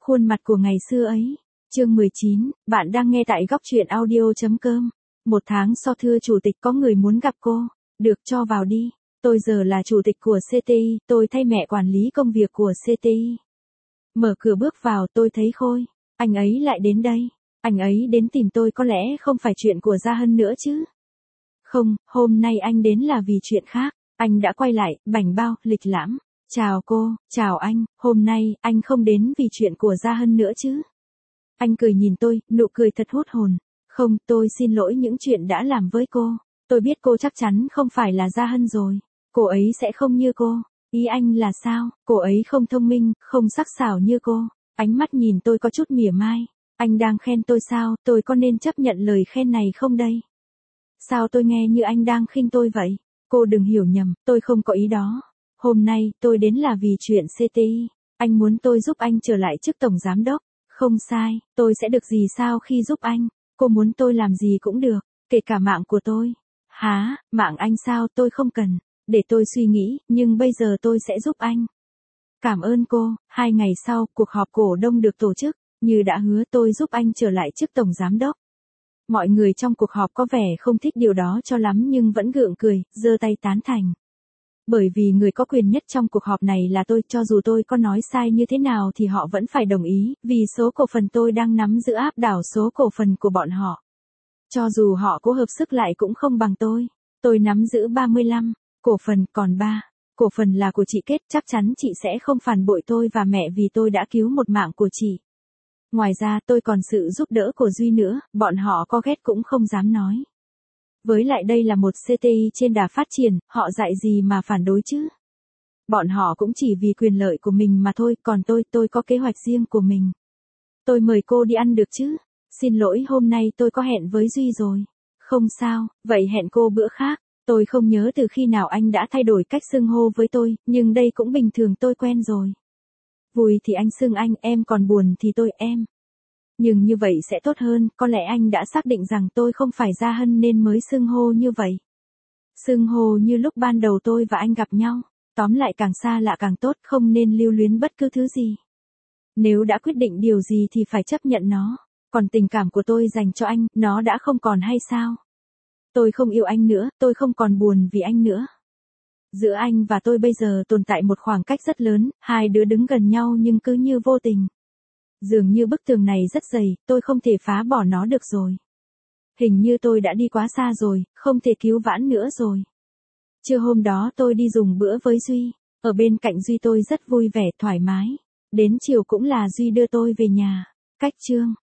Khuôn mặt của ngày xưa ấy. Chương 19, bạn đang nghe tại góc truyện audio.com. 1 tháng sau thưa chủ tịch có người muốn gặp cô. Được, cho vào đi. Tôi giờ là chủ tịch của CTI, tôi thay mẹ quản lý công việc của CTI. Mở cửa bước vào tôi thấy Khôi. Anh ấy lại đến đây. Anh ấy đến tìm tôi có lẽ không phải chuyện của Gia Hân nữa chứ. Không, hôm nay anh đến là vì chuyện khác. Anh đã quay lại, bảnh bao, lịch lãm. Chào cô, chào anh, hôm nay, anh không đến vì chuyện của Gia Hân nữa chứ. Anh cười nhìn tôi, nụ cười thật hút hồn. Không, tôi xin lỗi những chuyện đã làm với cô. Tôi biết cô chắc chắn không phải là Gia Hân rồi. Cô ấy sẽ không như cô. Ý anh là sao? Cô ấy không thông minh, không sắc sảo như cô. Ánh mắt nhìn tôi có chút mỉa mai. Anh đang khen tôi sao? Tôi có nên chấp nhận lời khen này không đây? Sao tôi nghe như anh đang khinh tôi vậy? Cô đừng hiểu nhầm, tôi không có ý đó. Hôm nay, tôi đến là vì chuyện CTI. Anh muốn tôi giúp anh trở lại chức tổng giám đốc. Không sai, tôi sẽ được gì sao khi giúp anh? Cô muốn tôi làm gì cũng được, kể cả mạng của tôi. Hả, mạng anh sao? Tôi không cần. Để tôi suy nghĩ, nhưng bây giờ tôi sẽ giúp anh. Cảm ơn cô. 2 ngày sau, cuộc họp cổ đông được tổ chức. Như đã hứa tôi giúp anh trở lại chức tổng giám đốc. Mọi người trong cuộc họp có vẻ không thích điều đó cho lắm nhưng vẫn gượng cười, giơ tay tán thành. Bởi vì người có quyền nhất trong cuộc họp này là tôi, cho dù tôi có nói sai như thế nào thì họ vẫn phải đồng ý, vì số cổ phần tôi đang nắm giữ áp đảo số cổ phần của bọn họ. Cho dù họ cố hợp sức lại cũng không bằng tôi. Tôi nắm giữ 35 cổ phần, còn 3 cổ phần là của chị Kết, chắc chắn chị sẽ không phản bội tôi và mẹ vì tôi đã cứu một mạng của chị. Ngoài ra tôi còn sự giúp đỡ của Duy nữa, bọn họ có ghét cũng không dám nói. Với lại đây là một CTI trên đà phát triển, họ dạy gì mà phản đối chứ? Bọn họ cũng chỉ vì quyền lợi của mình mà thôi, còn tôi có kế hoạch riêng của mình. Tôi mời cô đi ăn được chứ? Xin lỗi, hôm nay tôi có hẹn với Duy rồi. Không sao, vậy hẹn cô bữa khác. Tôi không nhớ từ khi nào anh đã thay đổi cách xưng hô với tôi, nhưng đây cũng bình thường, tôi quen rồi. Vui thì anh xưng anh, em còn buồn thì tôi em. Nhưng như vậy sẽ tốt hơn, có lẽ anh đã xác định rằng tôi không phải Gia Hân nên mới xưng hô như vậy. Xưng hô như lúc ban đầu tôi và anh gặp nhau. Tóm lại càng xa lạ càng tốt, không nên lưu luyến bất cứ thứ gì. Nếu đã quyết định điều gì thì phải chấp nhận nó. Còn tình cảm của tôi dành cho anh, nó đã không còn hay sao? Tôi không yêu anh nữa, tôi không còn buồn vì anh nữa. Giữa anh và tôi bây giờ tồn tại một khoảng cách rất lớn, hai đứa đứng gần nhau nhưng cứ như vô tình. Dường như bức tường này rất dày, tôi không thể phá bỏ nó được rồi. Hình như tôi đã đi quá xa rồi, không thể cứu vãn nữa rồi. Trưa hôm đó tôi đi dùng bữa với Duy. Ở bên cạnh Duy tôi rất vui vẻ, thoải mái. Đến chiều cũng là Duy đưa tôi về nhà. Cách chương